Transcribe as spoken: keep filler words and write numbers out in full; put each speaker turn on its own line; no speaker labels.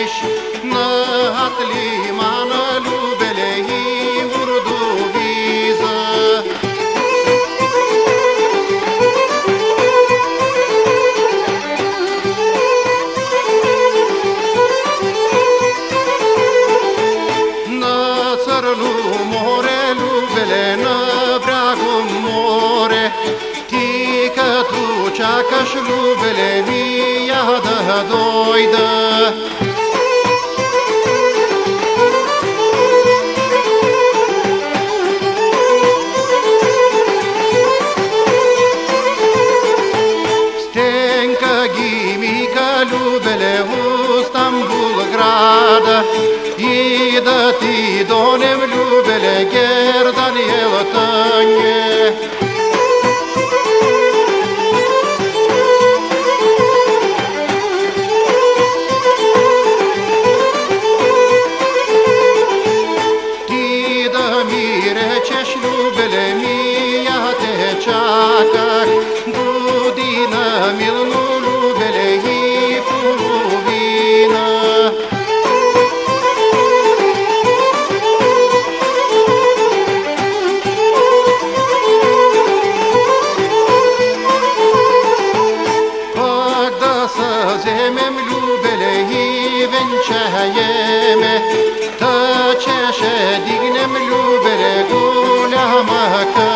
ish në atë limanë lubele i urduvizë. Në cërlu more lubele në bragum more, ti këtu qakësh lubele mija dë dojde. Stenka gimi ka lubele u Stambul grada, i dë ti donem lubele gerdan jelë të nje. Qesh lubele mija te qakak, dudina milnu lubele i puluvina. Pak da së zemem lubele i venqajeme, të qeshe dignem lubele gula më